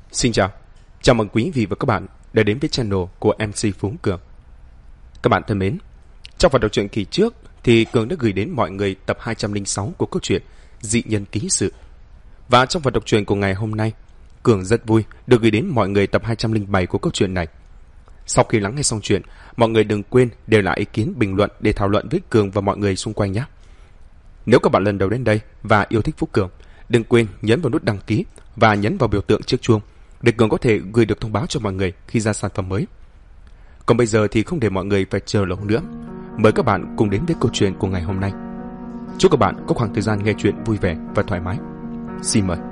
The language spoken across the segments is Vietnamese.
Xin chào, chào mừng quý vị và các bạn đã đến với channel của MC Phú Cường. Các bạn thân mến, trong phần đọc truyện kỳ trước thì Cường đã gửi đến mọi người tập 206 của câu chuyện Dị Nhân Ký Sự. Và trong phần đọc truyện của ngày hôm nay, Cường rất vui được gửi đến mọi người tập 207 của câu chuyện này. Sau khi lắng nghe xong chuyện, mọi người đừng quên để lại ý kiến bình luận để thảo luận với Cường và mọi người xung quanh nhé. Nếu các bạn lần đầu đến đây và yêu thích Phú Cường, đừng quên nhấn vào nút đăng ký và nhấn vào biểu tượng chiếc chuông để Cường có thể gửi được thông báo cho mọi người khi ra sản phẩm mới. Còn bây giờ thì không để mọi người phải chờ lâu nữa, mời các bạn cùng đến với câu chuyện của ngày hôm nay. Chúc các bạn có khoảng thời gian nghe chuyện vui vẻ và thoải mái. Xin mời.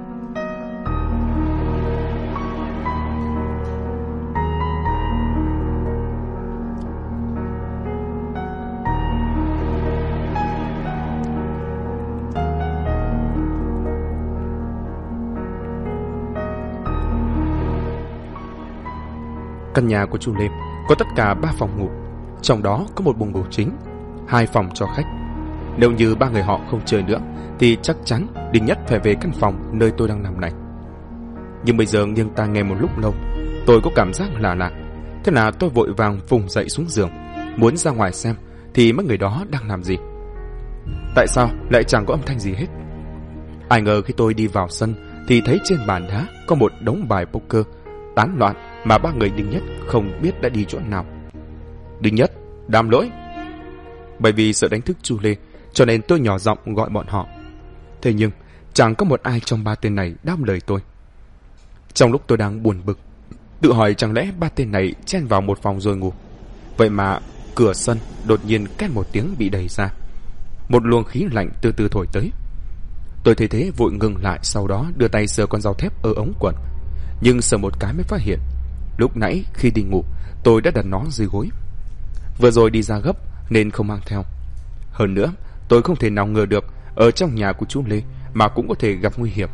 Căn nhà của chú Lê có tất cả 3 phòng ngủ, trong đó có một buồng ngủ chính, 2 phòng cho khách. Nếu như 3 người họ không chơi nữa thì chắc chắn Đinh Nhất phải về căn phòng nơi tôi đang nằm này. Nhưng bây giờ nghiêng tai nghe một lúc lâu, tôi có cảm giác lạ lạ. Thế là tôi vội vàng vùng dậy xuống giường, muốn ra ngoài xem thì mấy người đó đang làm gì. Tại sao lại chẳng có âm thanh gì hết? Ai ngờ khi tôi đi vào sân thì thấy trên bàn đá có một đống bài poker tán loạn mà 3 người Đinh Nhất không biết đã đi chỗ nào. Đinh Nhất, Đàm Lỗi. Bởi vì sợ đánh thức chú Lê, cho nên tôi nhỏ giọng gọi bọn họ. Thế nhưng chẳng có một ai trong 3 tên này đáp lời tôi. Trong lúc tôi đang buồn bực, tự hỏi chẳng lẽ 3 tên này chen vào một phòng rồi ngủ. Vậy mà cửa sân đột nhiên két một tiếng bị đẩy ra. Một luồng khí lạnh từ từ thổi tới. Tôi thấy thế vội ngừng lại, sau đó đưa tay sờ con dao thép ở ống quần. Nhưng sờ một cái mới phát hiện lúc nãy khi đi ngủ tôi đã đặt nó dưới gối. Vừa rồi đi ra gấp nên không mang theo. Hơn nữa tôi không thể nào ngờ được ở trong nhà của chú Lê mà cũng có thể gặp nguy hiểm.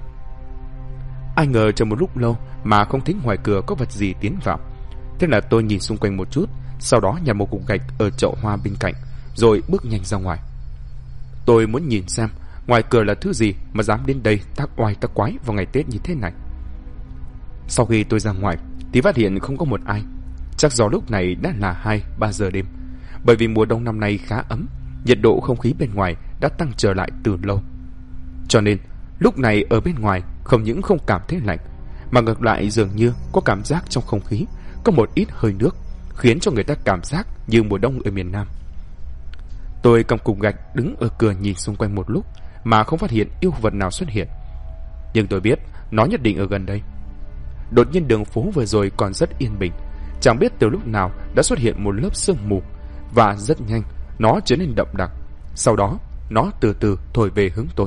Ai ngờ chờ một lúc lâu mà không thấy ngoài cửa có vật gì tiến vào. Thế là tôi nhìn xung quanh một chút, sau đó nhặt một cục gạch ở chậu hoa bên cạnh rồi bước nhanh ra ngoài. Tôi muốn nhìn xem ngoài cửa là thứ gì mà dám đến đây tác oai tác quái vào ngày Tết như thế này. Sau khi tôi ra ngoài thì phát hiện không có một ai. Chắc do lúc này đã là 2-3 giờ đêm. Bởi vì mùa đông năm nay khá ấm, nhiệt độ không khí bên ngoài đã tăng trở lại từ lâu. Cho nên lúc này ở bên ngoài không những không cảm thấy lạnh, mà ngược lại dường như có cảm giác trong không khí có một ít hơi nước, khiến cho người ta cảm giác như mùa đông ở miền Nam. Tôi cầm cục gạch đứng ở cửa nhìn xung quanh một lúc mà không phát hiện yêu vật nào xuất hiện. Nhưng tôi biết nó nhất định ở gần đây. Đột nhiên đường phố vừa rồi còn rất yên bình, chẳng biết từ lúc nào đã xuất hiện một lớp sương mù, và rất nhanh nó trở nên đậm đặc. Sau đó nó từ từ thổi về hướng tôi.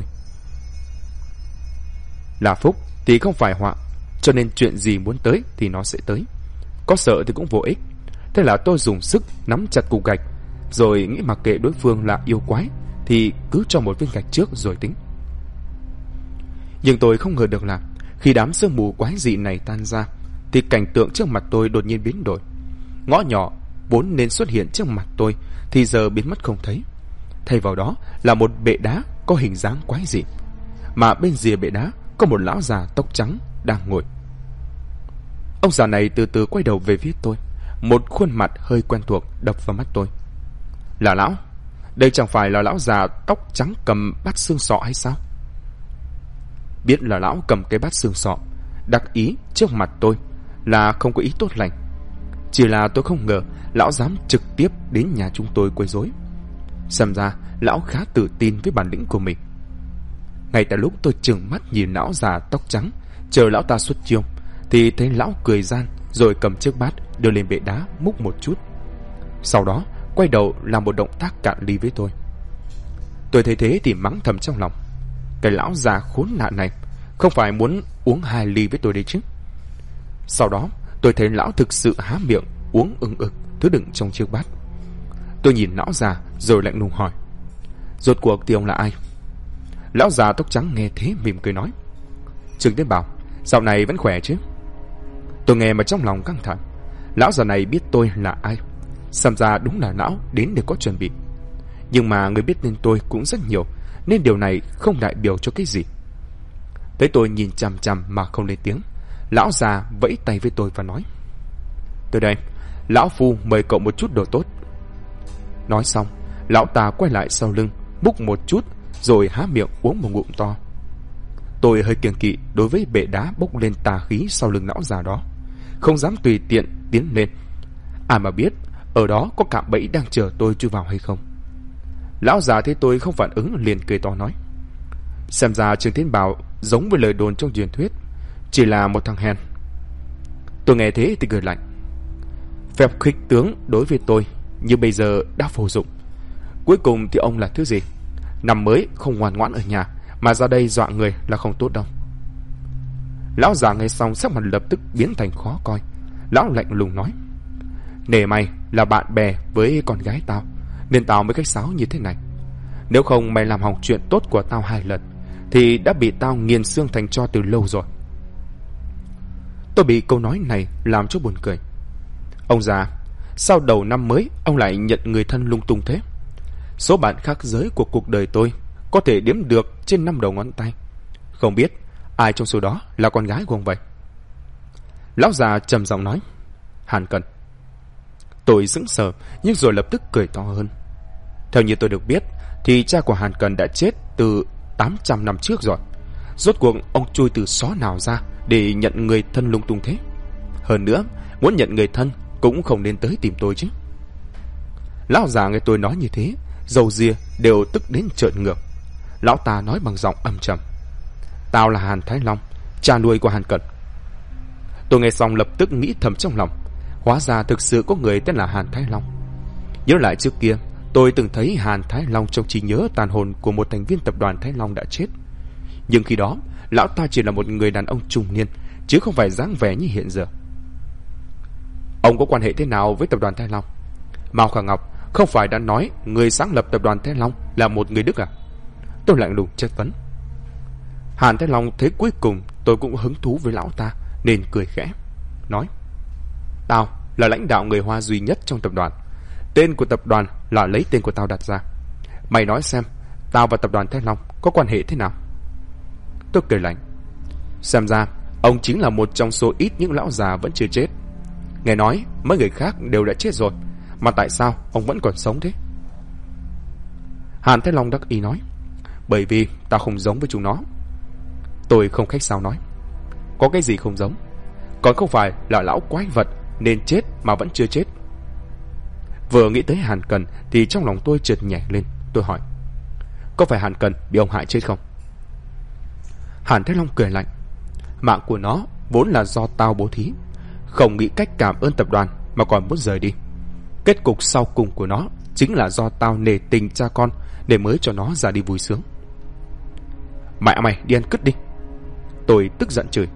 Là phúc thì không phải họa, cho nên chuyện gì muốn tới thì nó sẽ tới. Có sợ thì cũng vô ích. Thế là tôi dùng sức nắm chặt cục gạch, rồi nghĩ mặc kệ đối phương là yêu quái thì cứ cho một viên gạch trước rồi tính. Nhưng tôi không ngờ được là khi đám sương mù quái dị này tan ra thì cảnh tượng trước mặt tôi đột nhiên biến đổi. Ngõ nhỏ vốn nên xuất hiện trước mặt tôi thì giờ biến mất không thấy. Thay vào đó là một bệ đá có hình dáng quái dị, mà bên rìa bệ đá có một lão già tóc trắng đang ngồi. Ông già này từ từ quay đầu về phía tôi, một khuôn mặt hơi quen thuộc đập vào mắt tôi. Là lão? Đây chẳng phải là lão già tóc trắng cầm bát xương sọ hay sao? Biết là lão cầm cái bát xương sọ đắc ý trước mặt tôi là không có ý tốt lành. Chỉ là tôi không ngờ lão dám trực tiếp đến nhà chúng tôi quấy rối. Xem ra lão khá tự tin với bản lĩnh của mình. Ngay tại lúc tôi trừng mắt nhìn lão già tóc trắng chờ lão ta xuất chiêu thì thấy lão cười gian rồi cầm chiếc bát đưa lên bệ đá múc một chút, sau đó quay đầu làm một động tác cạn ly với tôi. Tôi thấy thế thì mắng thầm trong lòng, cái lão già khốn nạn này không phải muốn uống 2 ly với tôi đấy chứ. Sau đó tôi thấy lão thực sự há miệng uống ưng ực thứ đựng trong chiếc bát. Tôi nhìn lão già rồi lạnh lùng hỏi, rốt cuộc thì ông là ai? Lão già tóc trắng nghe thế mỉm cười nói, Trương Tiến Bảo, dạo này vẫn khỏe chứ? Tôi nghe mà trong lòng căng thẳng. Lão già này biết tôi là ai, xem ra đúng là lão đến để có chuẩn bị. Nhưng mà người biết tên tôi cũng rất nhiều, nên điều này không đại biểu cho cái gì. Thấy tôi nhìn chằm chằm mà không lên tiếng, lão già vẫy tay với tôi và nói: "Tới đây, lão phu mời cậu một chút đồ tốt." Nói xong, lão ta quay lại sau lưng, múc một chút rồi há miệng uống một ngụm to. Tôi hơi kiêng kỵ đối với bệ đá bốc lên tà khí sau lưng lão già đó, không dám tùy tiện tiến lên. Ai mà biết ở đó có cạm bẫy đang chờ tôi chui vào hay không. Lão già thấy tôi không phản ứng liền cười to nói: "Xem ra Trương Thiên Bảo giống với lời đồn trong truyền thuyết, chỉ là một thằng hèn." Tôi nghe thế thì cười lạnh. Phép khích tướng đối với tôi như bây giờ đã vô dụng. Cuối cùng thì ông là thứ gì? Năm mới không ngoan ngoãn ở nhà mà ra đây dọa người là không tốt đâu. Lão già nghe xong sắc mặt lập tức biến thành khó coi. Lão lạnh lùng nói: "Nể mày là bạn bè với con gái tao nên tao mới khách sáo như thế này. Nếu không mày làm hỏng chuyện tốt của tao 2 lần thì đã bị tao nghiền xương thành tro từ lâu rồi." Tôi bị câu nói này làm cho buồn cười. "Ông già, sao đầu năm mới ông lại nhận người thân lung tung thế? Số bạn khác giới của cuộc đời tôi có thể đếm được trên 5 đầu ngón tay. Không biết ai trong số đó là con gái của ông vậy?" Lão già trầm giọng nói: "Hàn Cần." Tôi sững sờ nhưng rồi lập tức cười to hơn. Theo như tôi được biết thì cha của Hàn Cần đã chết từ 800 năm trước rồi. Rốt cuộc ông chui từ xó nào ra để nhận người thân lung tung thế? Hơn nữa, muốn nhận người thân cũng không nên tới tìm tôi chứ. Lão già nghe tôi nói như thế, râu ria đều tức đến trợn ngược. Lão ta nói bằng giọng âm trầm: "Tao là Hàn Thái Long, cha nuôi của Hàn Cẩn." Tôi nghe xong lập tức nghĩ thầm trong lòng, hóa ra thực sự có người tên là Hàn Thái Long. Nhớ lại trước kia, tôi từng thấy Hàn Thái Long trong trí nhớ tàn hồn của một thành viên tập đoàn Thái Long đã chết. Nhưng khi đó, lão ta chỉ là một người đàn ông trung niên, chứ không phải dáng vẻ như hiện giờ. "Ông có quan hệ thế nào với tập đoàn Thái Long?" Mao Khả Ngọc không phải đã nói người sáng lập tập đoàn Thái Long là một người Đức à? Tôi lạnh lùng chất vấn. Hàn Thái Long thấy cuối cùng tôi cũng hứng thú với lão ta nên cười khẽ, nói: "Tao là lãnh đạo người Hoa duy nhất trong tập đoàn. Tên của tập đoàn là lấy tên của tao đặt ra. Mày nói xem, tao và tập đoàn Thái Long có quan hệ thế nào?" Tôi cười lạnh. Xem ra ông chính là một trong số ít những lão già vẫn chưa chết. Nghe nói mấy người khác đều đã chết rồi, mà tại sao ông vẫn còn sống thế? Hàn Thái Long đắc ý nói: "Bởi vì tao không giống với chúng nó." Tôi không khách sáo nói: "Có cái gì không giống? Còn không phải là lão quái vật nên chết mà vẫn chưa chết." Vừa nghĩ tới Hàn Cần thì trong lòng tôi chợt nhảy lên. Tôi hỏi: "Có phải Hàn Cần bị ông hại chết không?" Hàn Thái Long cười lạnh: "Mạng của nó vốn là do tao bố thí, không nghĩ cách cảm ơn tập đoàn mà còn muốn rời đi. Kết cục sau cùng của nó chính là do tao nể tình cha con để mới cho nó ra đi vui sướng." "Mẹ mày đi ăn cứt đi!" Tôi tức giận chửi.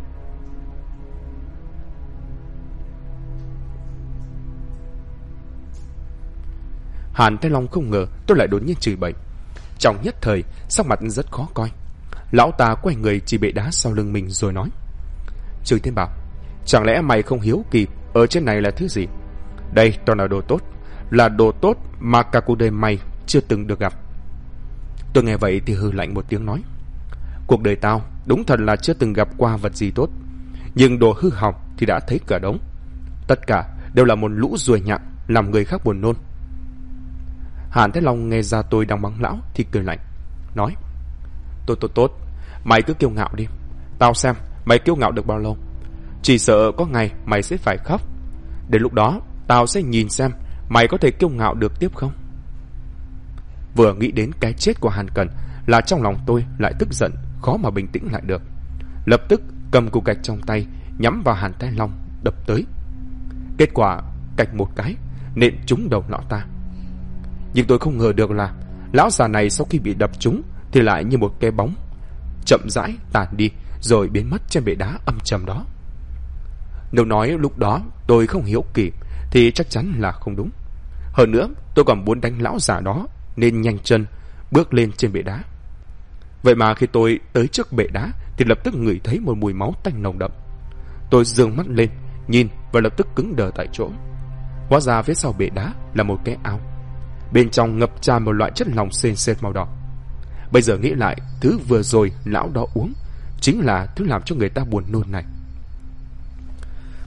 Hàn Thái Long không ngờ tôi lại đột nhiên chửi bậy. Trong nhất thời sắc mặt rất khó coi. Lão ta quay người chỉ bệ đá sau lưng mình rồi nói: "Trương Thiên Bảo, chẳng lẽ mày không hiếu kỳ ở trên này là thứ gì? Đây toàn là đồ tốt, là đồ tốt mà cả cuộc đời mày chưa từng được gặp." Tôi nghe vậy thì hừ lạnh một tiếng nói: "Cuộc đời tao đúng thật là chưa từng gặp qua vật gì tốt, nhưng đồ hư hỏng thì đã thấy cả đống. Tất cả đều là một lũ ruồi nhặng làm người khác buồn nôn." Hàn Thái Long nghe ra tôi đang mắng lão thì cười lạnh, nói: Tốt, mày cứ kiêu ngạo đi. Tao xem mày kiêu ngạo được bao lâu. Chỉ sợ có ngày mày sẽ phải khóc. Đến lúc đó tao sẽ nhìn xem mày có thể kiêu ngạo được tiếp không." Vừa nghĩ đến cái chết của Hàn Cần là trong lòng tôi lại tức giận, khó mà bình tĩnh lại được. Lập tức cầm cục gạch trong tay nhắm vào Hàn Thái Long đập tới. Kết quả cạch một cái nện trúng đầu lão ta. Nhưng tôi không ngờ được là lão già này sau khi bị đập trúng thì lại như một cái bóng chậm rãi tàn đi rồi biến mất trên bệ đá âm trầm đó. Nếu nói lúc đó tôi không hiếu kỳ thì chắc chắn là không đúng. Hơn nữa tôi còn muốn đánh lão già đó nên nhanh chân bước lên trên bệ đá. Vậy mà khi tôi tới trước bệ đá thì lập tức ngửi thấy một mùi máu tanh nồng đậm. Tôi giương mắt lên nhìn và lập tức cứng đờ tại chỗ. Hóa ra phía sau bệ đá là một cái ao, bên trong ngập tràn một loại chất lỏng sền sệt màu đỏ. Bây giờ nghĩ lại, thứ vừa rồi lão đó uống chính là thứ làm cho người ta buồn nôn này.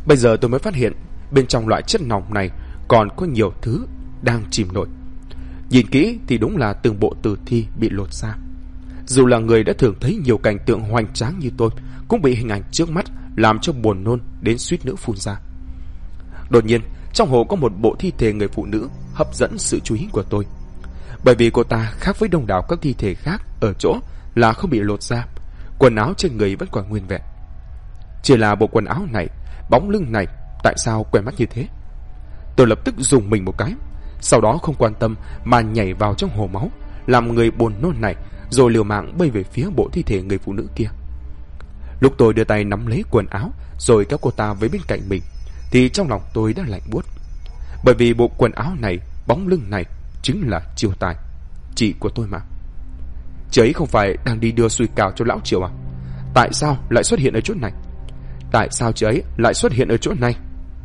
Bây giờ tôi mới phát hiện bên trong loại chất nòng này còn có nhiều thứ đang chìm nổi. Nhìn kỹ thì đúng là từng bộ tử thi bị lột ra. Dù là người đã thường thấy nhiều cảnh tượng hoành tráng như tôi, cũng bị hình ảnh trước mắt làm cho buồn nôn đến suýt nữa phun ra. Đột nhiên, trong hồ có một bộ thi thể người phụ nữ hấp dẫn sự chú ý của tôi. Bởi vì cô ta khác với đông đảo các thi thể khác ở chỗ là không bị lột ra, quần áo trên người vẫn còn nguyên vẹn. Chỉ là bộ quần áo này, bóng lưng này tại sao quen mắt như thế? Tôi lập tức rùng mình một cái, sau đó không quan tâm mà nhảy vào trong hồ máu, làm người buồn nôn này, rồi liều mạng bơi về phía bộ thi thể người phụ nữ kia. Lúc tôi đưa tay nắm lấy quần áo rồi kéo cô ta với bên cạnh mình, thì trong lòng tôi đã lạnh buốt. Bởi vì bộ quần áo này, bóng lưng này chính là Chiêu Tài, chị của tôi mà. Chị ấy không phải đang đi đưa xui cào cho lão Triệu à? Tại sao lại xuất hiện ở chỗ này? Tại sao chị ấy lại xuất hiện ở chỗ này?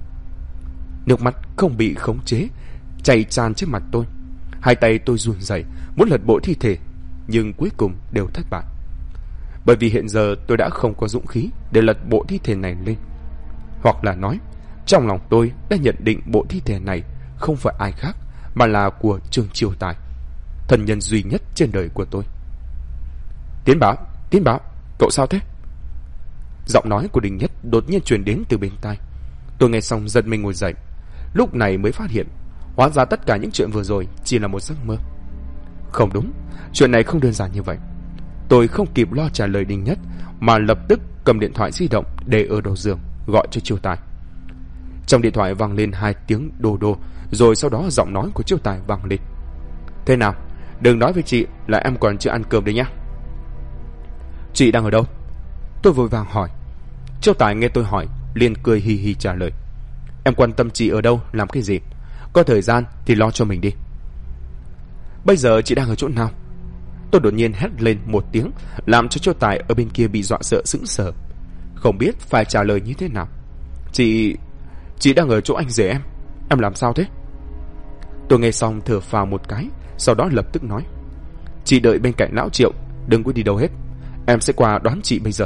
Nước mắt không bị khống chế chảy tràn trên mặt tôi. Hai tay tôi run rẩy muốn lật bộ thi thể, nhưng cuối cùng đều thất bại. Bởi vì hiện giờ tôi đã không có dũng khí để lật bộ thi thể này lên. Hoặc là nói, trong lòng tôi đã nhận định bộ thi thể này không phải ai khác mà là của Trương Chiêu Tài, thân nhân duy nhất trên đời của tôi. Tiến Bảo, cậu sao thế? Giọng nói của Đình Nhất đột nhiên truyền đến từ bên tai. Tôi nghe xong giật mình ngồi dậy. Lúc này mới phát hiện, hóa ra tất cả những chuyện vừa rồi chỉ là một giấc mơ. Không đúng, chuyện này không đơn giản như vậy. Tôi không kịp lo trả lời Đình Nhất mà lập tức cầm điện thoại di động để ở đầu giường gọi cho Chiêu Tài. Trong điện thoại vang lên 2 tiếng đô đô, rồi sau đó giọng nói của Chiêu Tài vang lên. Thế nào, đừng nói với chị là em còn chưa ăn cơm đấy nhá. Chị đang ở đâu? Tôi vội vàng hỏi. Chiêu Tài nghe tôi hỏi liền cười hì hì trả lời. Em quan tâm chị ở đâu, làm cái gì? Có thời gian thì lo cho mình đi. Bây giờ chị đang ở chỗ nào? Tôi đột nhiên hét lên một tiếng, làm cho Chiêu Tài ở bên kia bị dọa sợ sững sờ, không biết phải trả lời như thế nào. Chị đang ở chỗ anh rể em làm sao thế? Tôi nghe xong thở phào một cái, sau đó lập tức nói. Chị đợi bên cạnh lão Triệu, đừng có đi đâu hết, em sẽ qua đón chị bây giờ.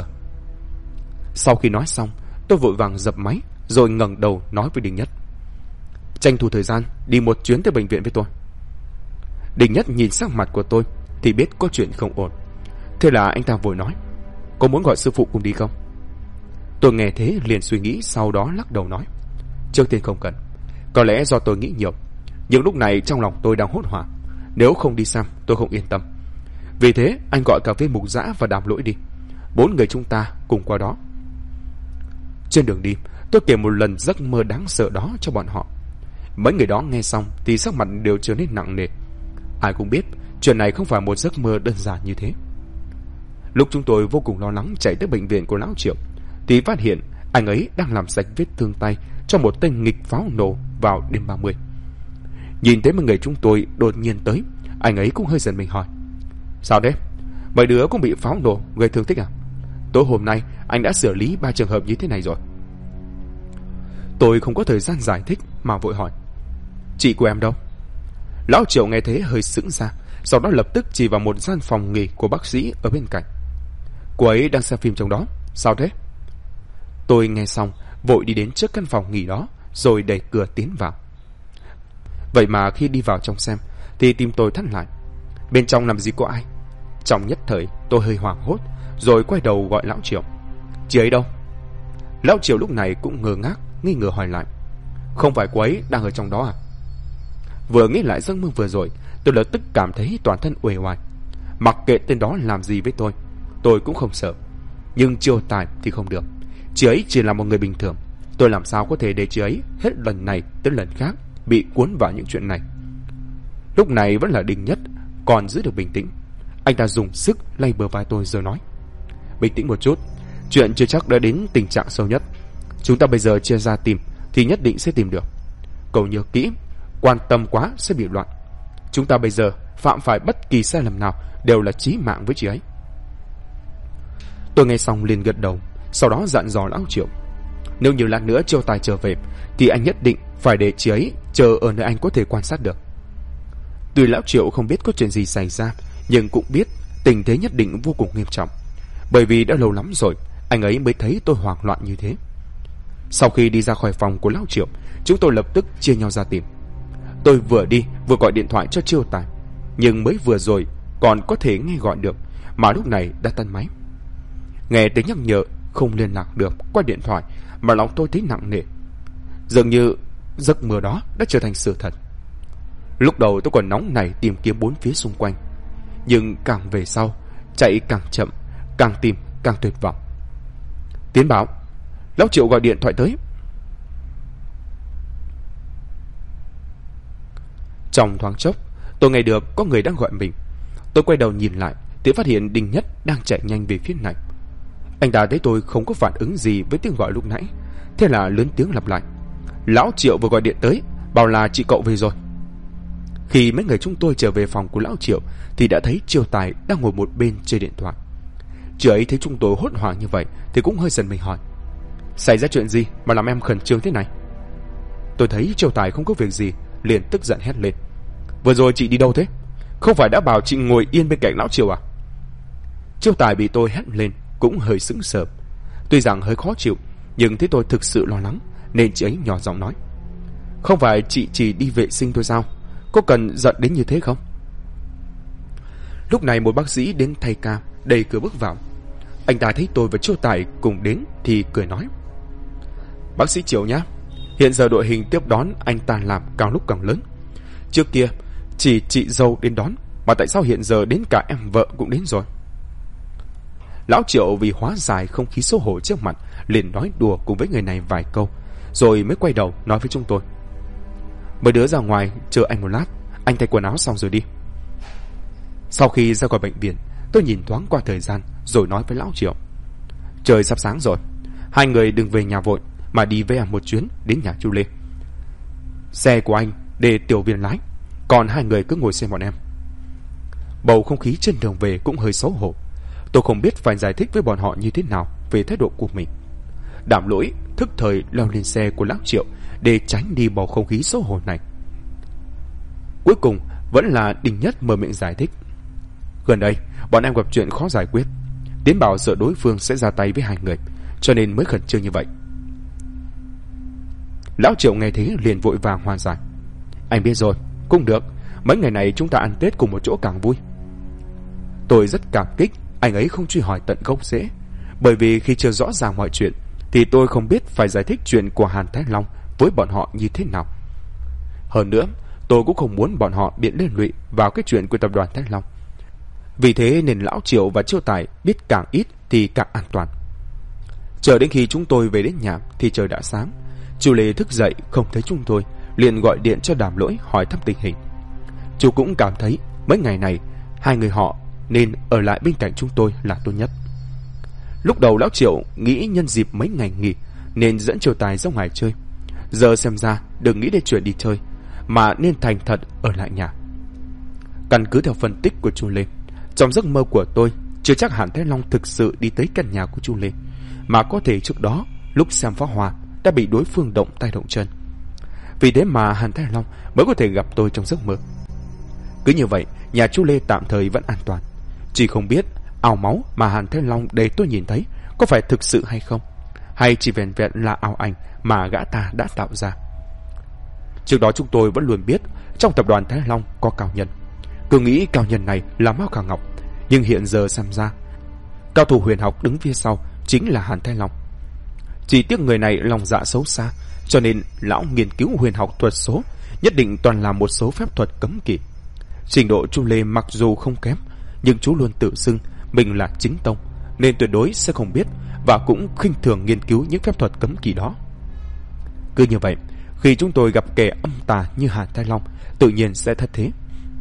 Sau khi nói xong, tôi vội vàng dập máy, rồi ngẩng đầu nói với Đình Nhất. Tranh thủ thời gian đi một chuyến tới bệnh viện với tôi. Đình Nhất nhìn sắc mặt của tôi thì biết có chuyện không ổn. Thế là anh ta vội nói, có muốn gọi sư phụ cùng đi không? Tôi nghe thế liền suy nghĩ, sau đó lắc đầu nói, trước tiên không cần. Có lẽ do tôi nghĩ nhiều, nhưng lúc này trong lòng tôi đang hốt hoảng. Nếu không đi xem tôi không yên tâm. Vì thế anh gọi cà phê Mục Dã và Đàm Lỗi đi, 4 người chúng ta cùng qua đó. Trên đường đi, tôi kể một lần giấc mơ đáng sợ đó cho bọn họ. Mấy người đó nghe xong thì sắc mặt đều trở nên nặng nề. Ai cũng biết chuyện này không phải một giấc mơ đơn giản như thế. Lúc chúng tôi vô cùng lo lắng chạy tới bệnh viện của lão Triệu thì phát hiện anh ấy đang làm sạch vết thương tay cho một tên nghịch pháo nổ vào đêm 30. Nhìn thấy mấy người chúng tôi đột nhiên tới, anh ấy cũng hơi giận mình hỏi, sao đấy? Mấy đứa cũng bị pháo nổ gây thương tích à? Tối hôm nay anh đã xử lý 3 trường hợp như thế này rồi. Tôi không có thời gian giải thích mà vội hỏi, chị của em đâu? Lão Triệu nghe thế hơi sững ra, sau đó lập tức chỉ vào một gian phòng nghỉ của bác sĩ ở bên cạnh. Cô ấy đang xem phim trong đó, sao thế? Tôi nghe xong vội đi đến trước căn phòng nghỉ đó, rồi đẩy cửa tiến vào. Vậy mà khi đi vào trong xem thì tim tôi thắt lại. Bên trong làm gì có ai? Trong nhất thời tôi hơi hoảng hốt, rồi quay đầu gọi lão Triệu. Chị ấy đâu? Lão Triệu lúc này cũng ngơ ngác, nghi ngờ hỏi lại, không phải cô ấy đang ở trong đó à? Vừa nghĩ lại giấc mơ vừa rồi, tôi lập tức cảm thấy toàn thân uể oải. Mặc kệ tên đó làm gì với tôi cũng không sợ. Nhưng Chiêu Tài thì không được. Chị ấy chỉ là một người bình thường, tôi làm sao có thể để chị ấy hết lần này tới lần khác bị cuốn vào những chuyện này. Lúc này vẫn là Đình Nhất còn giữ được bình tĩnh. Anh ta dùng sức lay bờ vai tôi rồi nói, bình tĩnh một chút, chuyện chưa chắc đã đến tình trạng sâu nhất. Chúng ta bây giờ chia ra tìm thì nhất định sẽ tìm được. Cậu nhớ kỹ, quan tâm quá sẽ bị loạn. Chúng ta bây giờ phạm phải bất kỳ sai lầm nào đều là chí mạng với chị ấy. Tôi nghe xong liền gật đầu, sau đó dặn dò lão Triệu, nếu như lát nữa Chiêu Tài trở về thì anh nhất định phải để chị ấy chờ ở nơi anh có thể quan sát được. Tuy lão Triệu không biết có chuyện gì xảy ra, nhưng cũng biết tình thế nhất định vô cùng nghiêm trọng, bởi vì đã lâu lắm rồi anh ấy mới thấy tôi hoảng loạn như thế. Sau khi đi ra khỏi phòng của lão Triệu, chúng tôi lập tức chia nhau ra tìm. Tôi vừa đi vừa gọi điện thoại cho Chiêu Tài, nhưng mới vừa rồi còn có thể nghe gọi được, mà lúc này đã tắt máy. Nghe tiếng nhắc nhở không liên lạc được qua điện thoại mà lòng tôi thấy nặng nề. Dường như giấc mơ đó đã trở thành sự thật. Lúc đầu tôi còn nóng nảy tìm kiếm bốn phía xung quanh, nhưng càng về sau, chạy càng chậm, càng tìm càng tuyệt vọng. Tiến báo, lão Triệu gọi điện thoại tới. Trong thoáng chốc, tôi nghe được có người đang gọi mình. Tôi quay đầu nhìn lại thì phát hiện Đinh Nhất đang chạy nhanh về phía này. Anh ta thấy tôi không có phản ứng gì với tiếng gọi lúc nãy, thế là lớn tiếng lặp lại: lão Triệu vừa gọi điện tới, bảo là chị cậu về rồi. Khi mấy người chúng tôi trở về phòng của lão Triệu thì đã thấy Chiêu Tài đang ngồi một bên chơi điện thoại. Chị ấy thấy chúng tôi hốt hoảng như vậy thì cũng hơi giận mình, hỏi: xảy ra chuyện gì mà làm em khẩn trương thế này? Tôi thấy Chiêu Tài không có việc gì, liền tức giận hét lên: vừa rồi chị đi đâu thế? Không phải đã bảo chị ngồi yên bên cạnh lão Triệu à? Chiêu Tài bị tôi hét lên cũng hơi sững sờ. Tuy rằng hơi khó chịu, nhưng thấy tôi thực sự lo lắng nên chị ấy nhỏ giọng nói: không phải chị chỉ đi vệ sinh thôi sao? Có cần giận đến như thế không? Lúc này một bác sĩ đến thay ca đẩy cửa bước vào. Anh ta thấy tôi và Chiêu Tài cùng đến thì cười nói: bác sĩ Triệu nhá, hiện giờ đội hình tiếp đón anh ta làm càng lúc càng lớn. Trước kia chỉ chị dâu đến đón, mà tại sao hiện giờ đến cả em vợ cũng đến rồi? Lão Triệu vì hóa giải không khí xấu hổ trước mặt liền nói đùa cùng với người này vài câu, rồi mới quay đầu nói với chúng tôi: mấy đứa ra ngoài chờ anh một lát, anh thay quần áo xong rồi đi. Sau khi ra khỏi bệnh viện, tôi nhìn thoáng qua thời gian rồi nói với lão Triệu: trời sắp sáng rồi, hai người đừng về nhà vội mà đi với em một chuyến đến nhà chú Lê. Xe của anh để Tiểu Viên lái, còn hai người cứ ngồi xem bọn em. Bầu không khí trên đường về cũng hơi xấu hổ. Tôi không biết phải giải thích với bọn họ như thế nào về thái độ của mình. Đảm lỗi thức thời leo lên xe của lão Triệu để tránh đi bầu không khí xấu hổ này. Cuối cùng vẫn là Đinh Nhất mở miệng giải thích: gần đây bọn em gặp chuyện khó giải quyết, Tiến bảo sợ đối phương sẽ ra tay với hai người, cho nên mới khẩn trương như vậy. Lão Triệu nghe thế liền vội vàng hòa giải: anh biết rồi, cũng được, mấy ngày này chúng ta ăn Tết cùng một chỗ càng vui. Tôi rất cảm kích anh ấy không truy hỏi tận gốc rễ, bởi vì khi chưa rõ ràng mọi chuyện thì tôi không biết phải giải thích chuyện của Hàn Thái Long với bọn họ như thế nào. Hơn nữa, tôi cũng không muốn bọn họ bị liên lụy vào cái chuyện của tập đoàn Thái Long. Vì thế nên lão Triệu và Chiêu Tài biết càng ít thì càng an toàn. Chờ đến khi chúng tôi về đến nhà thì trời đã sáng. Chú Lê thức dậy không thấy chúng tôi, liền gọi điện cho Đàm Lỗi hỏi thăm tình hình. Chú cũng cảm thấy mấy ngày này hai người họ nên ở lại bên cạnh chúng tôi là tốt nhất. Lúc đầu lão Triệu nghĩ nhân dịp mấy ngày nghỉ nên dẫn Chiêu Tài ra ngoài chơi. Giờ xem ra đừng nghĩ đến chuyện đi chơi, mà nên thành thật ở lại nhà. Căn cứ theo phân tích của chú Lê, trong giấc mơ của tôi chưa chắc Hàn Thái Long thực sự đi tới căn nhà của chú Lê, mà có thể trước đó lúc xem pháo hoa đã bị đối phương động tay động chân. Vì thế mà Hàn Thái Long mới có thể gặp tôi trong giấc mơ. Cứ như vậy, nhà chú Lê tạm thời vẫn an toàn. Chỉ không biết ao máu mà Hàn Thái Long để tôi nhìn thấy có phải thực sự hay không, hay chỉ vẹn vẹn là ảo ảnh mà gã ta đã tạo ra. Trước đó chúng tôi vẫn luôn biết trong tập đoàn Thái Long có cao nhân, cứ nghĩ cao nhân này là Mao Khả Ngọc, nhưng hiện giờ xem ra cao thủ huyền học đứng phía sau chính là Hàn Thái Long. Chỉ tiếc người này lòng dạ xấu xa, cho nên lão nghiên cứu huyền học thuật số nhất định toàn là một số phép thuật cấm kỵ. Trình độ chú Lê mặc dù không kém, nhưng chú luôn tự xưng mình là chính tông, nên tuyệt đối sẽ không biết và cũng khinh thường nghiên cứu những phép thuật cấm kỵ đó. Cứ như vậy, khi chúng tôi gặp kẻ âm tà như Hàn Thái Long, tự nhiên sẽ thất thế.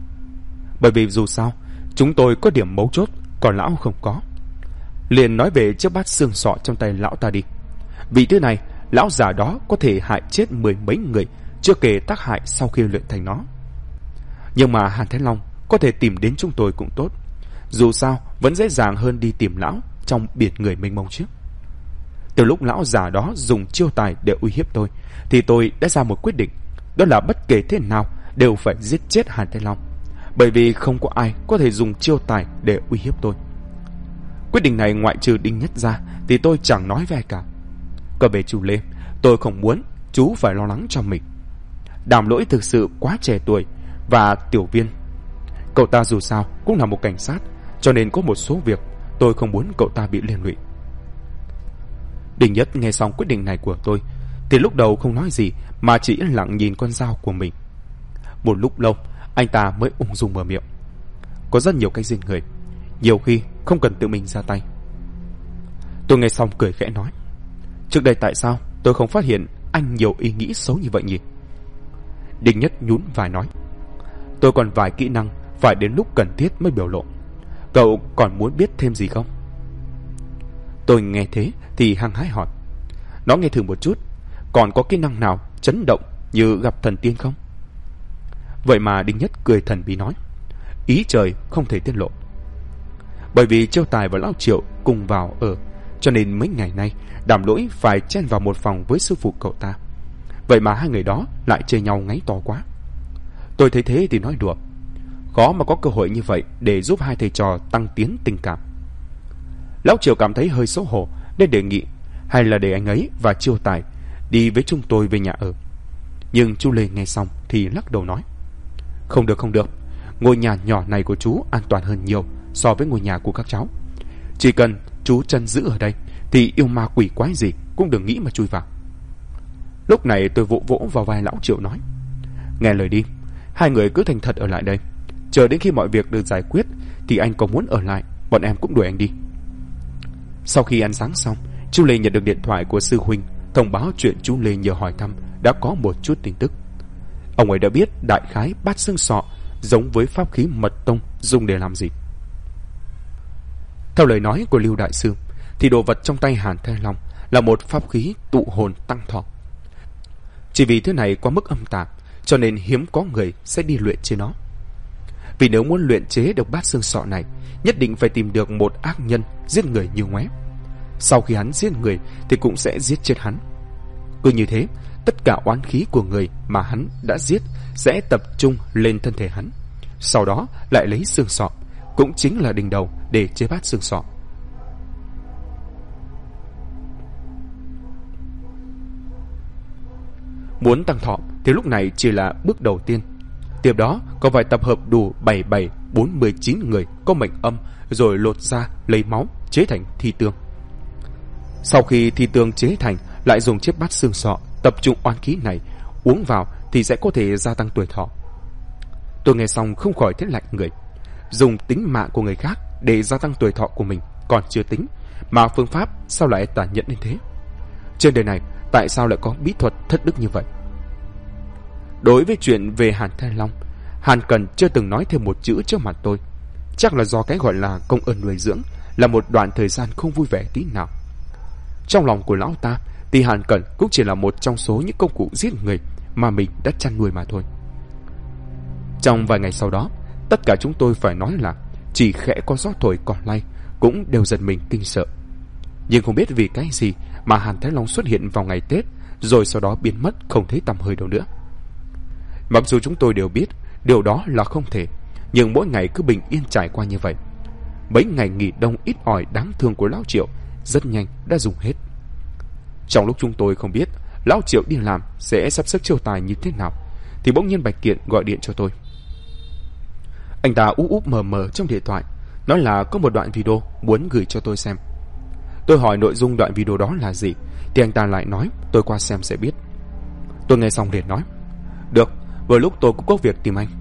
Bởi vì dù sao chúng tôi có điểm mấu chốt, còn lão không có. Liền nói về chiếc bát xương sọ trong tay lão ta đi. Vì thứ này, lão già đó có thể hại chết mười mấy người, chưa kể tác hại sau khi luyện thành nó. Nhưng mà Hàn Thái Long có thể tìm đến chúng tôi cũng tốt, dù sao vẫn dễ dàng hơn đi tìm lão trong biển người mênh mông trước. Từ lúc lão già đó dùng chiêu tài để uy hiếp tôi, thì tôi đã ra một quyết định, đó là bất kể thế nào đều phải giết chết Hàn Thái Long, bởi vì không có ai có thể dùng chiêu tài để uy hiếp tôi. Quyết định này ngoại trừ Đinh Nhất ra thì tôi chẳng nói với ai cả. Còn về chú Lê, Tôi không muốn chú phải lo lắng cho mình. Đàm Lỗi thực sự quá trẻ tuổi, và Tiểu Viên, cậu ta dù sao cũng là một cảnh sát, cho nên có một số việc tôi không muốn cậu ta bị liên lụy. Đình Nhất nghe xong quyết định này của tôi thì lúc đầu không nói gì, mà chỉ yên lặng nhìn con dao của mình. Một lúc lâu anh ta mới ung dung mở miệng. Có rất nhiều cách giết người, nhiều khi không cần tự mình ra tay. Tôi nghe xong cười khẽ nói, trước đây tại sao tôi không phát hiện anh nhiều ý nghĩ xấu như vậy nhỉ? Đình Nhất nhún vai nói, tôi còn vài kỹ năng phải đến lúc cần thiết mới biểu lộ. Cậu còn muốn biết thêm gì không? Tôi nghe thế thì hăng hái hỏi, nói nghe thử một chút, còn có kỹ năng nào chấn động như gặp thần tiên không? Vậy mà Đinh Nhất cười thần bí nói, ý trời không thể tiết lộ. Bởi vì Chiêu Tài và Lão Triệu cùng vào ở, cho nên mấy ngày nay Đàm Lỗi phải chen vào một phòng với sư phụ cậu ta. Vậy mà hai người đó lại chơi nhau ngáy to quá. Tôi thấy thế thì nói đùa, khó mà có cơ hội như vậy để giúp hai thầy trò tăng tiến tình cảm. Lão Triệu cảm thấy hơi xấu hổ nên đề nghị hay là để anh ấy và Chiêu Tài đi với chúng tôi về nhà ở. Nhưng chú Lê nghe xong thì lắc đầu nói, không được, ngôi nhà nhỏ này của chú an toàn hơn nhiều so với ngôi nhà của các cháu. Chỉ cần chú chân giữ ở đây thì yêu ma quỷ quái gì cũng đừng nghĩ mà chui vào. Lúc này tôi vỗ vỗ vào vai Lão Triệu nói, nghe lời đi, hai người cứ thành thật ở lại đây, chờ đến khi mọi việc được giải quyết thì anh có muốn ở lại, bọn em cũng đuổi anh đi. Sau khi ăn sáng xong, chú Lê nhận được điện thoại của sư huynh thông báo chuyện chú Lê nhờ hỏi thăm đã có một chút tin tức. Ông ấy đã biết đại khái bát xương sọ giống với pháp khí mật tông dùng để làm gì. Theo lời nói của Lưu đại sư thì đồ vật trong tay Hàn Thái Long là một pháp khí tụ hồn tăng thọ. Chỉ vì thứ này quá mức âm tà, cho nên hiếm có người sẽ đi luyện chế nó. Vì nếu muốn luyện chế được bát xương sọ này, nhất định phải tìm được một ác nhân giết người như ngoé. Sau khi hắn giết người thì cũng sẽ giết chết hắn. Cứ như thế, tất cả oán khí của người mà hắn đã giết sẽ tập trung lên thân thể hắn. Sau đó lại lấy xương sọ, cũng chính là đỉnh đầu, để chế bát xương sọ. Muốn tăng thọ thì lúc này chỉ là bước đầu tiên. Tiếp đó còn phải tập hợp đủ 4749 người có mệnh âm, rồi lột da lấy máu chế thành thi tương. Sau khi thi tương chế thành, lại dùng chiếc bát xương sọ tập trung oán khí này, uống vào thì sẽ có thể gia tăng tuổi thọ. Tôi nghe xong không khỏi thấy lạnh người. Dùng tính mạng của người khác để gia tăng tuổi thọ của mình còn chưa tính, mà phương pháp sao lại tàn nhẫn đến thế? Trên đời này tại sao lại có bí thuật thất đức như vậy? Đối với chuyện về Hàn Thái Long, Hàn Cần chưa từng nói thêm một chữ trước mặt tôi. Chắc là do cái gọi là công ơn nuôi dưỡng là một đoạn thời gian không vui vẻ tí nào. Trong lòng của lão ta thì Hàn Cẩn cũng chỉ là một trong số những công cụ giết người mà mình đã chăn nuôi mà thôi. Trong vài ngày sau đó, tất cả chúng tôi phải nói là chỉ khẽ có gió thổi cỏ lay cũng đều giật mình kinh sợ. Nhưng không biết vì cái gì mà Hàn Thái Long xuất hiện vào ngày Tết, rồi sau đó biến mất không thấy tăm hơi đâu nữa. Mặc dù chúng tôi đều biết điều đó là không thể, nhưng mỗi ngày cứ bình yên trải qua như vậy. Mấy ngày nghỉ đông ít ỏi đáng thương của Lão Triệu rất nhanh đã dùng hết. Trong lúc chúng tôi không biết Lão Triệu đi làm sẽ sắp xếp chiêu tài như thế nào, thì bỗng nhiên Bạch Kiện gọi điện cho tôi. Anh ta úp úp mờ mờ trong điện thoại, nói là có một đoạn video muốn gửi cho tôi xem. Tôi hỏi nội dung đoạn video đó là gì, thì anh ta lại nói tôi qua xem sẽ biết. Tôi nghe xong liền nói, được, vừa lúc tôi cũng có việc tìm anh.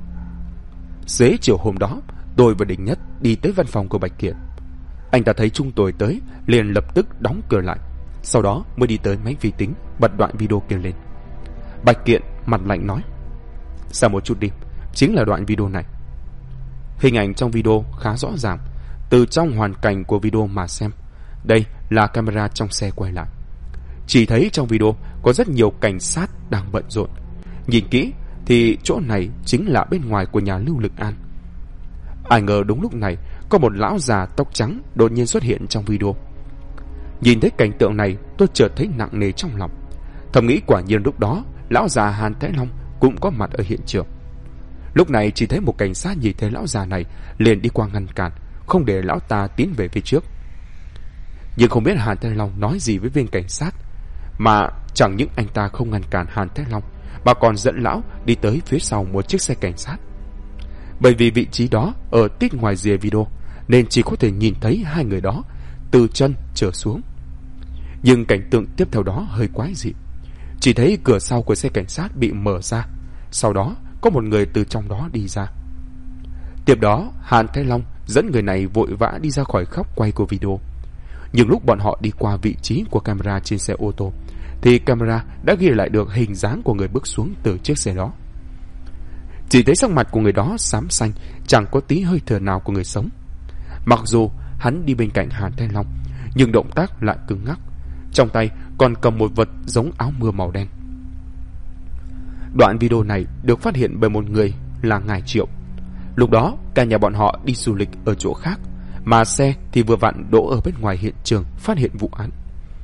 Xế chiều hôm đó, tôi và Đình Nhất đi tới văn phòng của Bạch Kiện. Anh ta thấy chúng tôi tới liền lập tức đóng cửa lại, sau đó mới đi tới máy vi tính bật đoạn video kia lên. Bạch Kiện mặt lạnh nói, xem một chút đi, chính là đoạn video này. Hình ảnh trong video khá rõ ràng, từ trong hoàn cảnh của video mà xem. Đây là camera trong xe quay lại. Chỉ thấy trong video có rất nhiều cảnh sát đang bận rộn. Nhìn kỹ thì chỗ này chính là bên ngoài của nhà Lưu Lực An. Ai ngờ đúng lúc này có một lão già tóc trắng đột nhiên xuất hiện trong video. Nhìn thấy cảnh tượng này, tôi chợt thấy nặng nề trong lòng. Thầm nghĩ quả nhiên lúc đó lão già Hàn Thái Long cũng có mặt ở hiện trường. Lúc này chỉ thấy một cảnh sát nhìn thấy lão già này liền đi qua ngăn cản, không để lão ta tiến về phía trước. Nhưng không biết Hàn Thái Long nói gì với viên cảnh sát, mà chẳng những anh ta không ngăn cản Hàn Thái Long mà còn dẫn lão đi tới phía sau một chiếc xe cảnh sát. Bởi vì vị trí đó ở tít ngoài rìa video nên chỉ có thể nhìn thấy hai người đó từ chân trở xuống. Nhưng cảnh tượng tiếp theo đó hơi quái dị. Chỉ thấy cửa sau của xe cảnh sát bị mở ra, sau đó có một người từ trong đó đi ra. Tiếp đó Hàn Thái Long dẫn người này vội vã đi ra khỏi góc quay của video. Nhưng lúc bọn họ đi qua vị trí của camera trên xe ô tô thì camera đã ghi lại được hình dáng của người bước xuống từ chiếc xe đó. Chỉ thấy sắc mặt của người đó xám xanh, chẳng có tí hơi thở nào của người sống. Mặc dù hắn đi bên cạnh Hàn Thái Long, nhưng động tác lại cứng ngắc, trong tay còn cầm một vật giống áo mưa màu đen. Đoạn video này được phát hiện bởi một người là Ngài Triệu. Lúc đó cả nhà bọn họ đi du lịch ở chỗ khác, mà xe thì vừa vặn đỗ ở bên ngoài hiện trường phát hiện vụ án.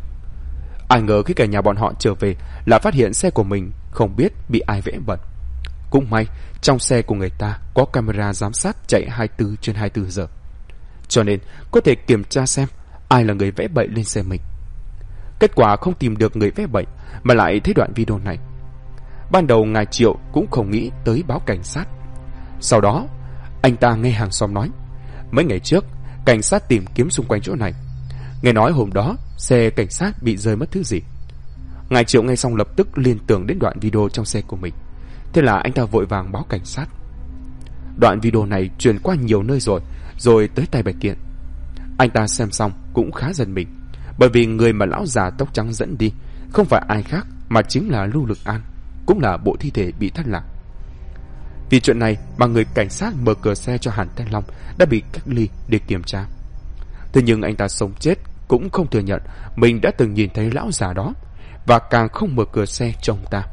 Ai ngờ khi cả nhà bọn họ trở về là phát hiện xe của mình không biết bị ai vẽ bẩn. Cũng may trong xe của người ta có camera giám sát chạy 24/24 giờ, cho nên có thể kiểm tra xem ai là người vẽ bậy lên xe mình. Kết quả không tìm được người vẽ bậy mà lại thấy đoạn video này. Ban đầu Ngài Triệu cũng không nghĩ tới báo cảnh sát. Sau đó anh ta nghe hàng xóm nói mấy ngày trước cảnh sát tìm kiếm xung quanh chỗ này, nghe nói hôm đó xe cảnh sát bị rơi mất thứ gì. Ngài Triệu nghe xong lập tức liên tưởng đến đoạn video trong xe của mình. Thế là anh ta vội vàng báo cảnh sát. Đoạn video này truyền qua nhiều nơi rồi tới tay Bạch Kiện. Anh ta xem xong cũng khá giận mình, bởi vì người mà lão già tóc trắng dẫn đi không phải ai khác mà chính là Lưu Lực An, cũng là bộ thi thể bị thất lạc. Vì chuyện này mà người cảnh sát mở cửa xe cho Hàn Thái Long đã bị cách ly để kiểm tra. Thế nhưng anh ta sống chết cũng không thừa nhận mình đã từng nhìn thấy lão già đó, và càng không mở cửa xe cho ông ta.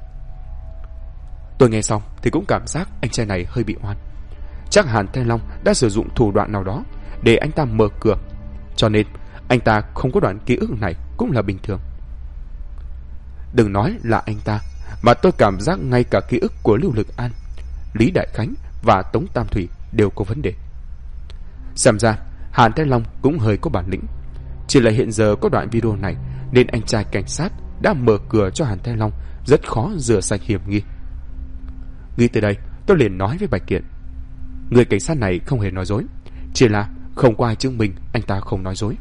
Tôi nghe xong thì cũng cảm giác anh trai này hơi bị oan. Chắc Hàn Thái Long đã sử dụng thủ đoạn nào đó để anh ta mở cửa, cho nên anh ta không có đoạn ký ức này cũng là bình thường. Đừng nói là anh ta, mà tôi cảm giác ngay cả ký ức của Lưu Lực An, Lý Đại Khánh và Tống Tam Thủy đều có vấn đề. Xem ra Hàn Thái Long cũng hơi có bản lĩnh. Chỉ là hiện giờ có đoạn video này nên anh trai cảnh sát đã mở cửa cho Hàn Thái Long rất khó rửa sạch hiểm nghi. Nghĩ tới đây tôi liền nói với Bạch Kiện, người cảnh sát này không hề nói dối, chỉ là không có ai chứng minh anh ta không nói dối.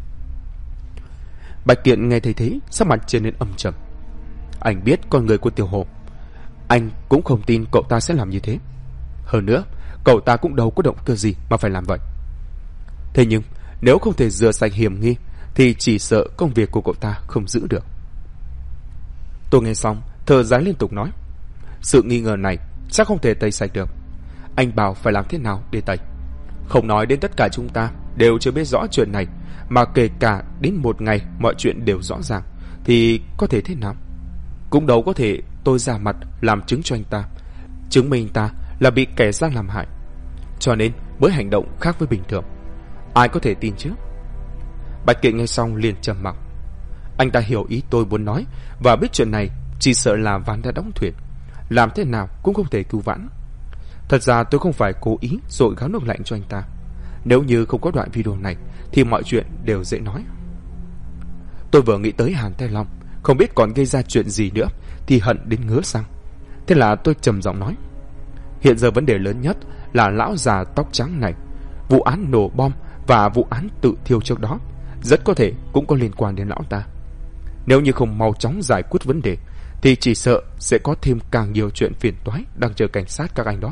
Bạch Kiện nghe thấy thế sắc mặt trở nên âm trầm. Anh biết con người của Tiểu Hồ, anh cũng không tin cậu ta sẽ làm như thế. Hơn nữa cậu ta cũng đâu có động cơ gì mà phải làm vậy. Thế nhưng nếu không thể rửa sạch hiểm nghi thì chỉ sợ công việc của cậu ta không giữ được. Tôi nghe xong thở dài liên tục nói, sự nghi ngờ này chắc không thể tẩy sạch được. Anh bảo phải làm thế nào để tẩy? Không nói đến tất cả chúng ta đều chưa biết rõ chuyện này, mà kể cả đến một ngày mọi chuyện đều rõ ràng thì có thể thế nào? Cũng đâu có thể tôi ra mặt làm chứng cho anh ta, chứng minh ta là bị kẻ gian làm hại, cho nên mới hành động khác với bình thường. Ai có thể tin chứ? Bạch Kiện nghe xong liền trầm mặc. Anh ta hiểu ý tôi muốn nói và biết chuyện này chỉ sợ là ván đã đóng thuyền, làm thế nào cũng không thể cứu vãn. Thật ra tôi không phải cố ý dội gáo nước lạnh cho anh ta. Nếu như không có đoạn video này thì mọi chuyện đều dễ nói. Tôi vừa nghĩ tới Hàn Thái Long không biết còn gây ra chuyện gì nữa thì hận đến ngứa răng. Thế là tôi trầm giọng nói, hiện giờ vấn đề lớn nhất là lão già tóc trắng này. Vụ án nổ bom và vụ án tự thiêu trước đó rất có thể cũng có liên quan đến lão ta. Nếu như không mau chóng giải quyết vấn đề thì chỉ sợ sẽ có thêm càng nhiều chuyện phiền toái đang chờ cảnh sát các anh đó.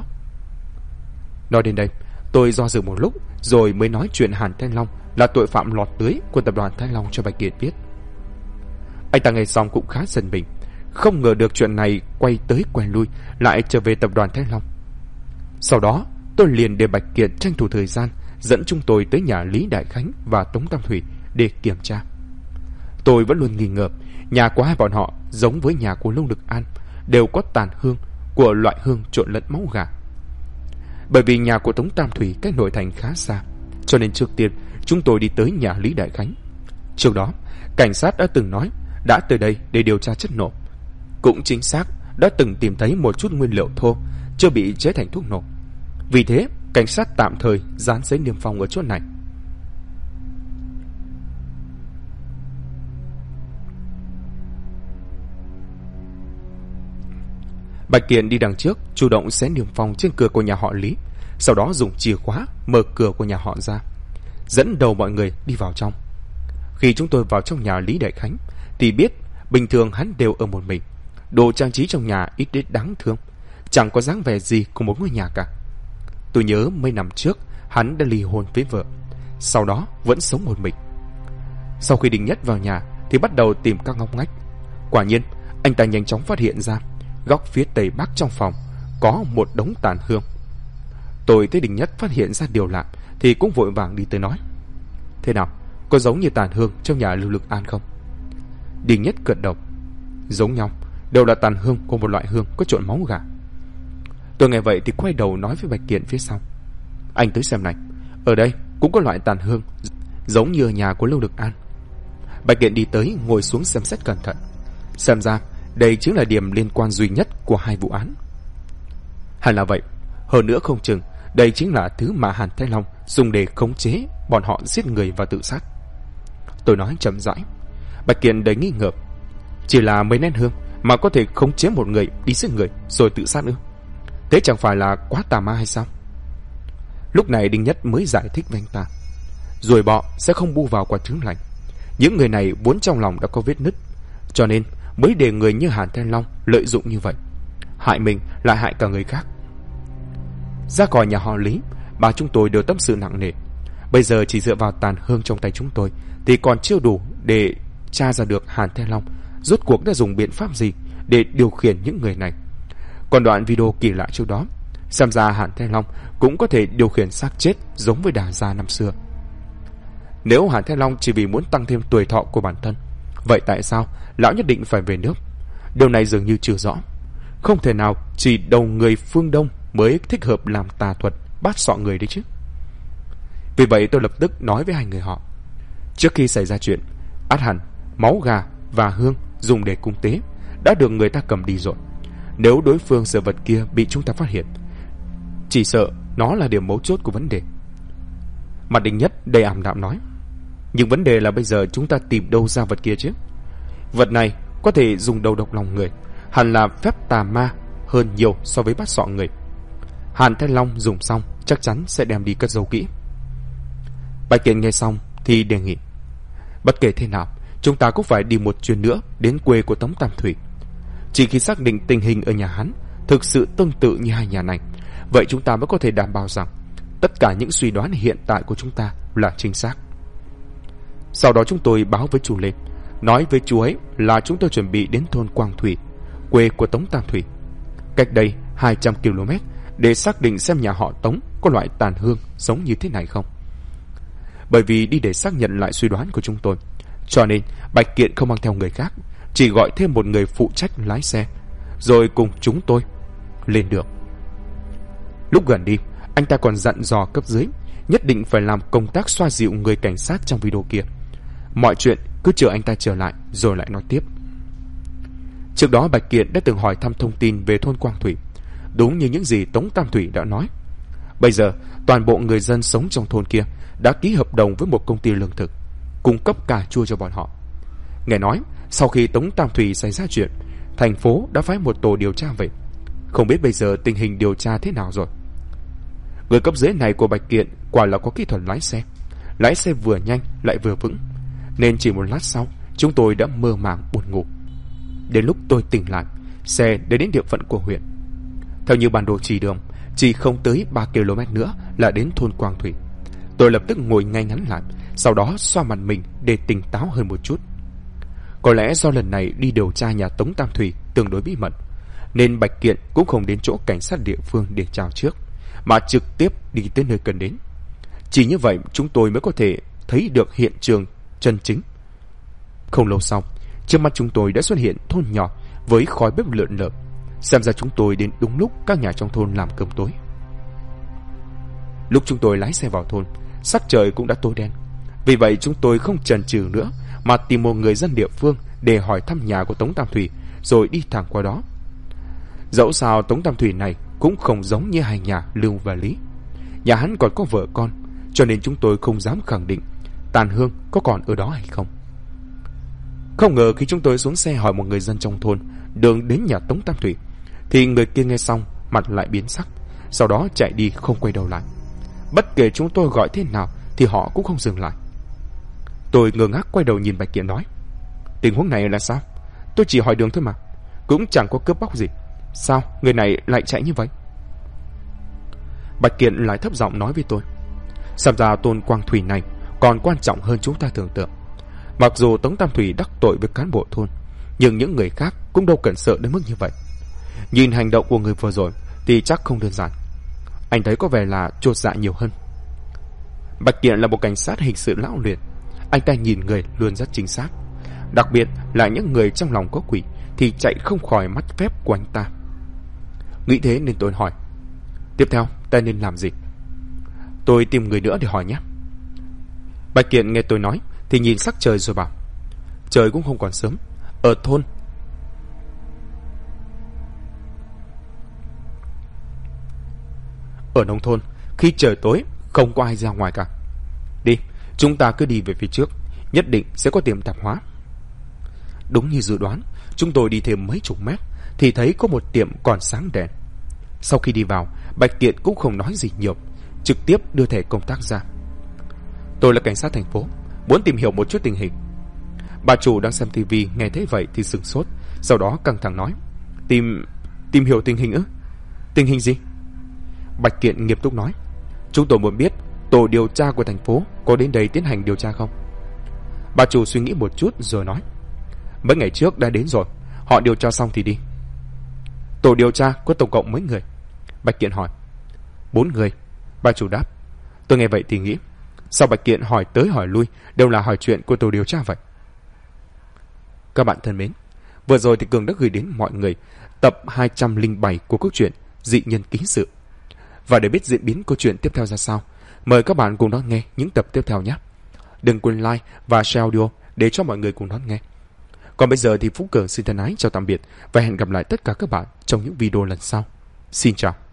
Nói đến đây tôi do dự một lúc rồi mới nói chuyện Hàn Thái Long là tội phạm lọt lưới của tập đoàn Thái Long cho Bạch Kiện biết. Anh ta nghe xong cũng khá giận mình, không ngờ được chuyện này quay tới quay lui lại trở về tập đoàn Thái Long. Sau đó tôi liền để Bạch Kiện tranh thủ thời gian dẫn chúng tôi tới nhà Lý Đại Khánh và Tống Tam Thủy để kiểm tra. Tôi vẫn luôn nghi ngờ nhà của hai bọn họ giống với nhà của Lưu Lực An, đều có tàn hương của loại hương trộn lẫn máu gà. Bởi vì nhà của Tống Tam Thủy cách nội thành khá xa, cho nên trước tiên chúng tôi đi tới nhà Lý Đại Khánh. Trước đó cảnh sát đã từng nói đã tới đây để điều tra chất nổ. Cũng chính xác đã từng tìm thấy một chút nguyên liệu thô chưa bị chế thành thuốc nổ. Vì thế cảnh sát tạm thời dán giấy niêm phong ở chỗ này. Bạch Kiện đi đằng trước, chủ động xé niêm phong trên cửa của nhà họ Lý, sau đó dùng chìa khóa mở cửa của nhà họ ra, dẫn đầu mọi người đi vào trong. Khi chúng tôi vào trong nhà Lý Đại Khánh thì biết bình thường hắn đều ở một mình. Đồ trang trí trong nhà ít đến đáng thương, chẳng có dáng vẻ gì của một ngôi nhà cả. Tôi nhớ mấy năm trước hắn đã ly hôn với vợ, sau đó vẫn sống một mình. Sau khi Đình Nhất vào nhà thì bắt đầu tìm các ngóc ngách. Quả nhiên anh ta nhanh chóng phát hiện ra góc phía tây bắc trong phòng có một đống tàn hương. Tôi thấy Đình Nhất phát hiện ra điều lạ thì cũng vội vàng đi tới nói: "Thế nào, có giống như tàn hương trong nhà Lưu Lực An không?" Đình Nhất gật đầu: "Giống nhau, đều là tàn hương của một loại hương có trộn máu gà." Tôi nghe vậy thì quay đầu nói với Bạch Kiện phía sau: "Anh tới xem này, ở đây cũng có loại tàn hương giống như nhà của Lưu Lực An." Bạch Kiện đi tới ngồi xuống xem xét cẩn thận. Xem ra đây chính là điểm liên quan duy nhất của hai vụ án. Hẳn là vậy. Hơn nữa không chừng đây chính là thứ mà Hàn Thái Long dùng để khống chế bọn họ giết người và tự sát. Tôi nói chậm rãi. Bạch Kiện đầy nghi ngờ: "Chỉ là mấy nén hương mà có thể khống chế một người đi giết người rồi tự sát ư? Thế chẳng phải là quá tà ma hay sao?" Lúc này Đinh Nhất mới giải thích với anh ta: "Ruồi bọ sẽ không bu vào quả trứng lành. Những người này vốn trong lòng đã có vết nứt, cho nên mới để người như Hàn Thái Long lợi dụng như vậy, hại mình lại hại cả người khác." Ra khỏi nhà họ Lý, bà chúng tôi đều tâm sự nặng nề. Bây giờ chỉ dựa vào tàn hương trong tay chúng tôi thì còn chưa đủ để tra ra được Hàn Thái Long rốt cuộc đã dùng biện pháp gì để điều khiển những người này. Còn đoạn video kỳ lạ trước đó, xem ra Hàn Thái Long cũng có thể điều khiển xác chết giống với Đà Gia năm xưa. Nếu Hàn Thái Long chỉ vì muốn tăng thêm tuổi thọ của bản thân, vậy tại sao lão nhất định phải về nước? Điều này dường như chưa rõ. Không thể nào chỉ đầu người phương Đông mới thích hợp làm tà thuật bắt sọ người đấy chứ. Vì vậy tôi lập tức nói với hai người họ: trước khi xảy ra chuyện, ắt hẳn máu gà và hương dùng để cúng tế đã được người ta cầm đi rồi. Nếu đối phương sợ vật kia bị chúng ta phát hiện, chỉ sợ nó là điểm mấu chốt của vấn đề. Mặt Đinh Nhất đầy ảm đạm nói: "Nhưng vấn đề là bây giờ chúng ta tìm đâu ra vật kia chứ? Vật này có thể dùng đầu độc lòng người, hẳn là phép tà ma hơn nhiều so với bắt sọ người. Hàn Thái Long dùng xong chắc chắn sẽ đem đi cất giấu kỹ." Bạch Kiện nghe xong thì đề nghị: "Bất kể thế nào, chúng ta cũng phải đi một chuyến nữa đến quê của Tống Tam Thủy. Chỉ khi xác định tình hình ở nhà hắn thực sự tương tự như hai nhà này, vậy chúng ta mới có thể đảm bảo rằng tất cả những suy đoán hiện tại của chúng ta là chính xác." Sau đó chúng tôi báo với chú Lê, nói với chú ấy là chúng tôi chuẩn bị đến thôn Quang Thủy, quê của Tống Tam Thủy, cách đây 200 km, để xác định xem nhà họ Tống có loại tàn hương giống như thế này không. Bởi vì đi để xác nhận lại suy đoán của chúng tôi, cho nên Bạch Kiện không mang theo người khác, chỉ gọi thêm một người phụ trách lái xe, rồi cùng chúng tôi lên đường. Lúc gần đi, anh ta còn dặn dò cấp dưới nhất định phải làm công tác xoa dịu người cảnh sát trong video kia. Mọi chuyện cứ chờ anh ta trở lại rồi lại nói tiếp. Trước đó Bạch Kiện đã từng hỏi thăm thông tin về thôn Quang Thủy, đúng như những gì Tống Tam Thủy đã nói. Bây giờ toàn bộ người dân sống trong thôn kia đã ký hợp đồng với một công ty lương thực, cung cấp cà chua cho bọn họ. Nghe nói sau khi Tống Tam Thủy xảy ra chuyện, thành phố đã phái một tổ điều tra về. Không biết bây giờ tình hình điều tra thế nào rồi. Người cấp dưới này của Bạch Kiện quả là có kỹ thuật lái xe vừa nhanh lại vừa vững, nên chỉ một lát sau chúng tôi đã mơ màng buồn ngủ. Đến lúc tôi tỉnh lại, xe đã đến địa phận của huyện. Theo như bản đồ chỉ đường, chỉ không tới 3 km nữa là đến thôn Quang Thủy. Tôi lập tức ngồi ngay ngắn lại, sau đó xoa mặt mình để tỉnh táo hơn một chút. Có lẽ do lần này đi điều tra nhà Tống Tam Thủy tương đối bí mật, nên Bạch Kiện cũng không đến chỗ cảnh sát địa phương để chào trước, mà trực tiếp đi tới nơi cần đến. Chỉ như vậy chúng tôi mới có thể thấy được hiện trường chân chính. Không lâu sau, trước mắt chúng tôi đã xuất hiện thôn nhỏ với khói bếp lượn lờ. Xem ra chúng tôi đến đúng lúc các nhà trong thôn làm cơm tối. Lúc chúng tôi lái xe vào thôn, sắc trời cũng đã tối đen. Vì vậy chúng tôi không chần chừ nữa mà tìm một người dân địa phương để hỏi thăm nhà của Tống Tam Thủy, rồi đi thẳng qua đó. Dẫu sao Tống Tam Thủy này cũng không giống như hai nhà Lưu và Lý. Nhà hắn còn có vợ con, cho nên chúng tôi không dám khẳng định tàn hương có còn ở đó hay không. Không ngờ khi chúng tôi xuống xe hỏi một người dân trong thôn đường đến nhà Tống Tam Thủy, thì người kia nghe xong mặt lại biến sắc, sau đó chạy đi không quay đầu lại. Bất kể chúng tôi gọi thế nào thì họ cũng không dừng lại. Tôi ngơ ngác quay đầu nhìn Bạch Kiện nói: tình huống này là sao? Tôi chỉ hỏi đường thôi mà, cũng chẳng có cướp bóc gì. Sao người này lại chạy như vậy? Bạch Kiện lại thấp giọng nói với tôi: xem ra Tôn Quang Thủy này còn quan trọng hơn chúng ta tưởng tượng. Mặc dù Tống Tam Thủy đắc tội với cán bộ thôn, nhưng những người khác cũng đâu cần sợ đến mức như vậy. Nhìn hành động của người vừa rồi thì chắc không đơn giản. Anh thấy có vẻ là chột dạ nhiều hơn. Bạch Kiện là một cảnh sát hình sự lão luyện. Anh ta nhìn người luôn rất chính xác. Đặc biệt là những người trong lòng có quỷ thì chạy không khỏi mắt phép của anh ta. Nghĩ thế nên tôi hỏi: tiếp theo ta nên làm gì? Tôi tìm người nữa để hỏi nhé. Bạch Kiện nghe tôi nói thì nhìn sắc trời rồi bảo: trời cũng không còn sớm. Ở thôn Ở nông thôn, khi trời tối không có ai ra ngoài cả. Đi, chúng ta cứ đi về phía trước, nhất định sẽ có tiệm tạp hóa. Đúng như dự đoán, chúng tôi đi thêm mấy chục mét thì thấy có một tiệm còn sáng đèn. Sau khi đi vào, Bạch Kiện cũng không nói gì nhiều, trực tiếp đưa thẻ công tác ra. Tôi là cảnh sát thành phố, muốn tìm hiểu một chút tình hình. Bà chủ đang xem tivi nghe thấy vậy thì sửng sốt, sau đó căng thẳng nói: Tìm hiểu tình hình ư? Tình hình gì? Bạch Kiện nghiêm túc nói: chúng tôi muốn biết tổ điều tra của thành phố có đến đây tiến hành điều tra không? Bà chủ suy nghĩ một chút rồi nói: mấy ngày trước đã đến rồi, họ điều tra xong thì đi. Tổ điều tra có tổng cộng mấy người? Bạch Kiện hỏi. 4 người, bà chủ đáp. Tôi nghe vậy thì nghĩ, sao Bạch Kiện hỏi tới hỏi lui đều là hỏi chuyện của tổ điều tra vậy? Các bạn thân mến, vừa rồi thì Cường đã gửi đến mọi người tập 207 của câu chuyện Dị Nhân Ký Sự. Và để biết diễn biến câu chuyện tiếp theo ra sao, mời các bạn cùng đón nghe những tập tiếp theo nhé. Đừng quên like và share audio để cho mọi người cùng đón nghe. Còn bây giờ thì Phú Cường xin thân ái chào tạm biệt và hẹn gặp lại tất cả các bạn trong những video lần sau. Xin chào.